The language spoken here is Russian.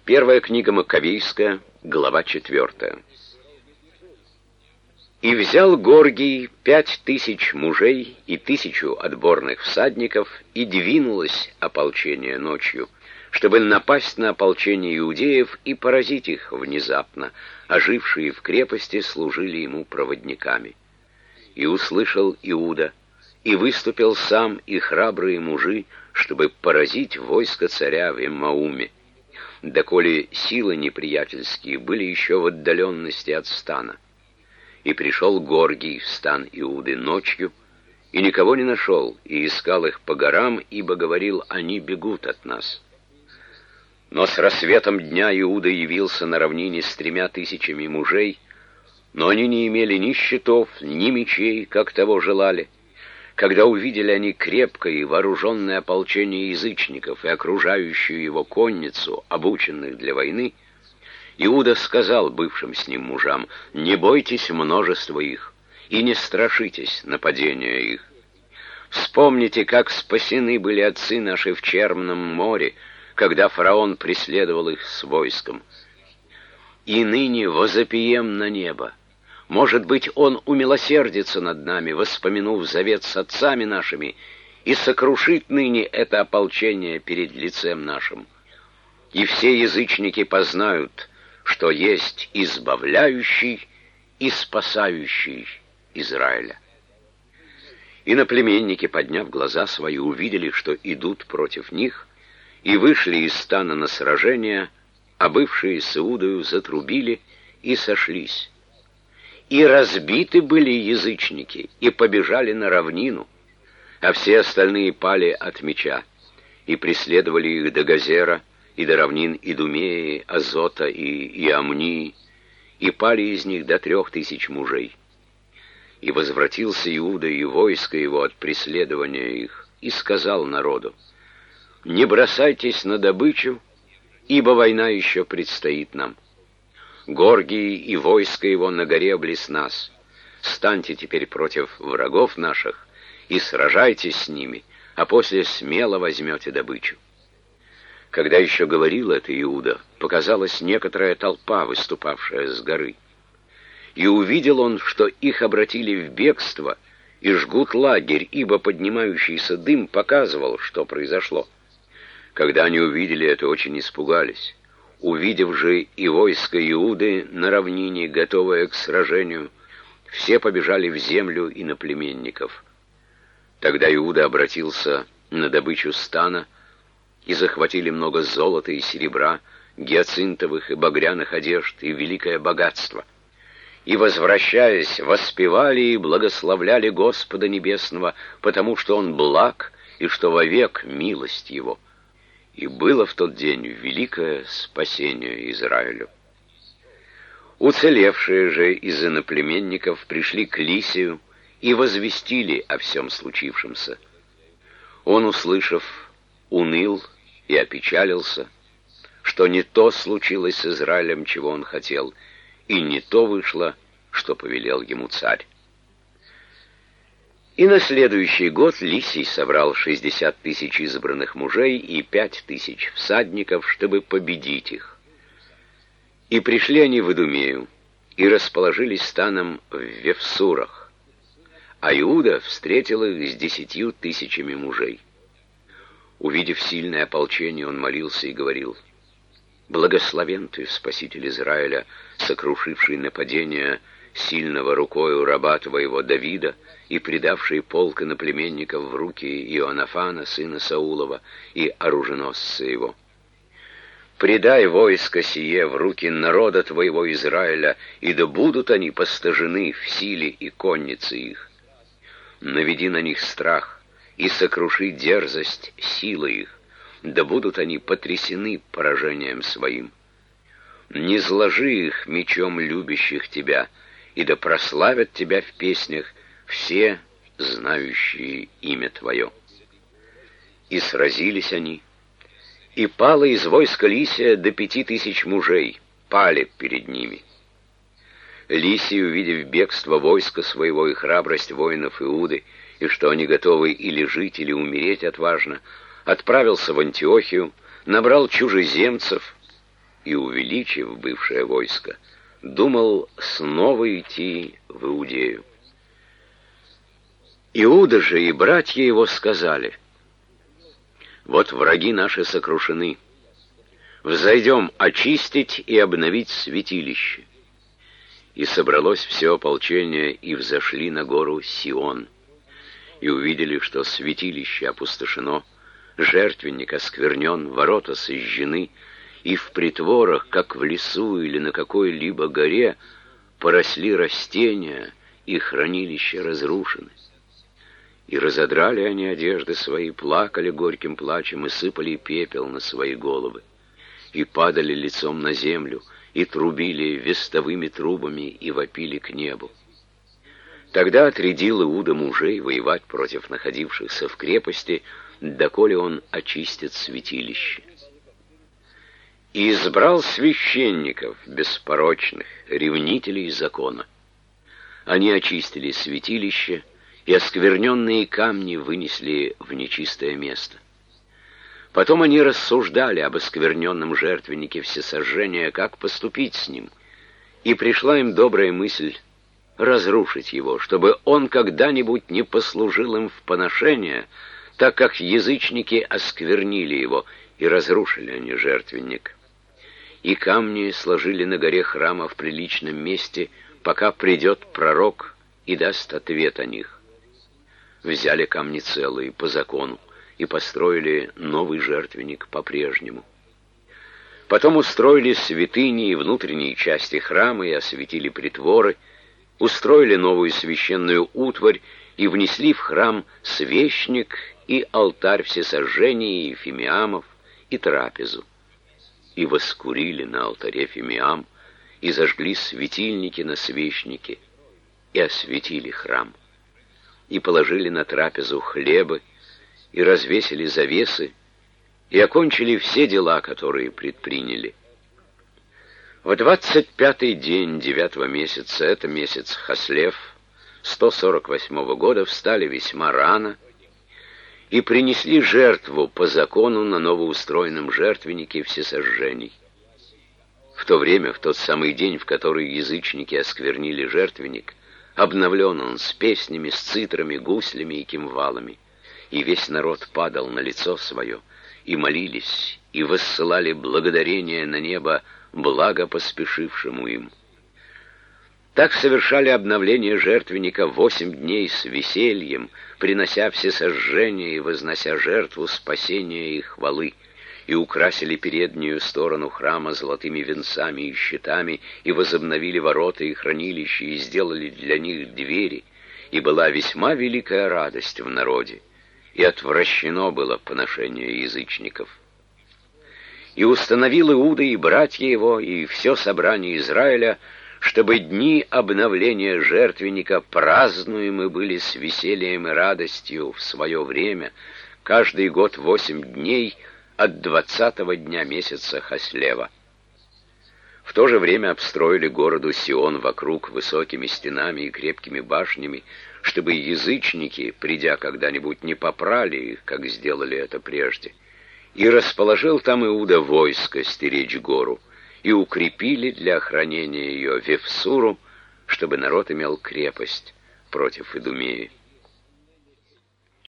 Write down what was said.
Первая книга Маковейская, глава 4. «И взял Горгий 5000 мужей и 1000 отборных всадников, и двинулось ополчение ночью, чтобы напасть на ополчение иудеев и поразить их внезапно, а жившие в крепости служили ему проводниками. И услышал Иуда, и выступил сам и храбрые мужи, чтобы поразить войско царя в Эммауме, доколе силы неприятельские были еще в отдаленности от стана. И пришел Горгий в стан Иуды ночью, и никого не нашел, и искал их по горам, ибо говорил, они бегут от нас. Но с рассветом дня Иуда явился на равнине с 3000 мужей, но они не имели ни щитов, ни мечей, как того желали. Когда увидели они крепкое и вооруженное ополчение язычников и окружающую его конницу, обученных для войны, Иуда сказал бывшим с ним мужам: «Не бойтесь множества их, и не страшитесь нападения их. Вспомните, как спасены были отцы наши в Черном море, когда фараон преследовал их с войском. И ныне возопием на небо. Может быть, он умилосердится над нами, воспомянув завет с отцами нашими, и сокрушит ныне это ополчение перед лицем нашим. И все язычники познают, что есть избавляющий и спасающий Израиля». Иноплеменники, подняв глаза свои, увидели, что идут против них, и вышли из стана на сражение, а бывшие с Иудою затрубили и сошлись. И разбиты были язычники, и побежали на равнину, а все остальные пали от меча, и преследовали их до Газера, и до равнин Идумеи, Азота и Иамнии, и пали из них до 3000 мужей. И возвратился Иуда и войско его от преследования их, и сказал народу: «Не бросайтесь на добычу, ибо война еще предстоит нам. Горгий и войско его на горе близ нас. Станьте теперь против врагов наших и сражайтесь с ними, а после смело возьмете добычу». Когда еще говорил это Иуда, показалась некоторая толпа, выступавшая с горы. И увидел он, что их обратили в бегство и жгут лагерь, ибо поднимающийся дым показывал, что произошло. Когда они увидели это, очень испугались. Увидев же и войско Иуды на равнине, готовое к сражению, все побежали в землю иноплеменников. Тогда Иуда обратился на добычу стана, и захватили много золота и серебра, гиацинтовых и багряных одежд и великое богатство. И, возвращаясь, воспевали и благословляли Господа Небесного, потому что Он благ, и что вовек милость Его. И было в тот день великое спасение Израилю. Уцелевшие же из иноплеменников пришли к Лисию и возвестили о всем случившемся. Он, услышав, уныл и опечалился, что не то случилось с Израилем, чего он хотел, и не то вышло, что повелел ему царь. И на следующий год Лисий собрал 60 000 избранных мужей и 5000 всадников, чтобы победить их. И пришли они в Идумею, и расположились станом в Вефсурах, а Иуда встретил их с 10 000 мужей. Увидев сильное ополчение, он молился и говорил: «Благословен ты, Спаситель Израиля, сокрушивший нападение сильного рукою раба твоего Давида и предавший полк иноплеменников в руки Иоаннафана, сына Саулова, и оруженосца его. Предай войско сие в руки народа твоего Израиля, и да будут они постажены в силе и коннице их. Наведи на них страх и сокруши дерзость силы их, да будут они потрясены поражением своим. Не зложи их мечом любящих тебя, и да прославят тебя в песнях все, знающие имя твое». И сразились они, и пало из войска Лисия до 5000 мужей, пали перед ними. Лисий, увидев бегство войска своего и храбрость воинов Иуды, и что они готовы или жить, или умереть отважно, отправился в Антиохию, набрал чужеземцев и, увеличив бывшее войско, думал снова идти в Иудею. Иуда же и братья его сказали: «Вот враги наши сокрушены. Взойдем очистить и обновить святилище». И собралось все ополчение, и взошли на гору Сион, и увидели, что святилище опустошено, жертвенник осквернен, ворота сожжены, и в притворах, как в лесу или на какой-либо горе, поросли растения, и хранилища разрушены. И разодрали они одежды свои, плакали горьким плачем и сыпали пепел на свои головы, и падали лицом на землю, и трубили вестовыми трубами, и вопили к небу. Тогда отрядил Иуда мужей воевать против находившихся в крепости, доколе он очистит святилище. И избрал священников беспорочных, ревнителей закона. Они очистили святилище, и оскверненные камни вынесли в нечистое место. Потом они рассуждали об оскверненном жертвеннике всесожжения, как поступить с ним, и пришла им добрая мысль разрушить его, чтобы он когда-нибудь не послужил им в поношение, так как язычники осквернили его, и разрушили они жертвенник. И камни сложили на горе храма в приличном месте, пока придет пророк и даст ответ о них. Взяли камни целые по закону и построили новый жертвенник по-прежнему. Потом устроили святыни и внутренние части храма и осветили притворы, устроили новую священную утварь и внесли в храм свечник и алтарь всесожжения и фимиамов и трапезу. И воскурили на алтаре фимиам, и зажгли светильники на свечнике, и осветили храм. И положили на трапезу хлебы, и развесили завесы, и окончили все дела, которые предприняли. В 25-й день 9-го месяца, это месяц Хаслев, 148-го года, встали весьма рано и принесли жертву по закону на новоустроенном жертвеннике всесожжений. В то время, в тот самый день, в который язычники осквернили жертвенник, обновлен он с песнями, с цитрами, гуслями и кимвалами, и весь народ падал на лицо свое, и молились, и воссылали благодарение на небо благо поспешившему им. Так совершали обновление жертвенника 8 дней с весельем, принося всесожжение и вознося жертву спасения и хвалы, и украсили переднюю сторону храма золотыми венцами и щитами, и возобновили ворота и хранилища, и сделали для них двери, и была весьма великая радость в народе, и отвращено было поношение язычников. И установил Иуда и братья его, и все собрание Израиля, чтобы дни обновления жертвенника празднуемы были с весельем и радостью в свое время, каждый год 8 дней от 20-го дня месяца Хаслева. В то же время обстроили городу Сион вокруг высокими стенами и крепкими башнями, чтобы язычники, придя когда-нибудь, не попрали их, как сделали это прежде. И расположил там Иуда войско стеречь гору, и укрепили для охранения ее Вифсуру, чтобы народ имел крепость против Идумеи.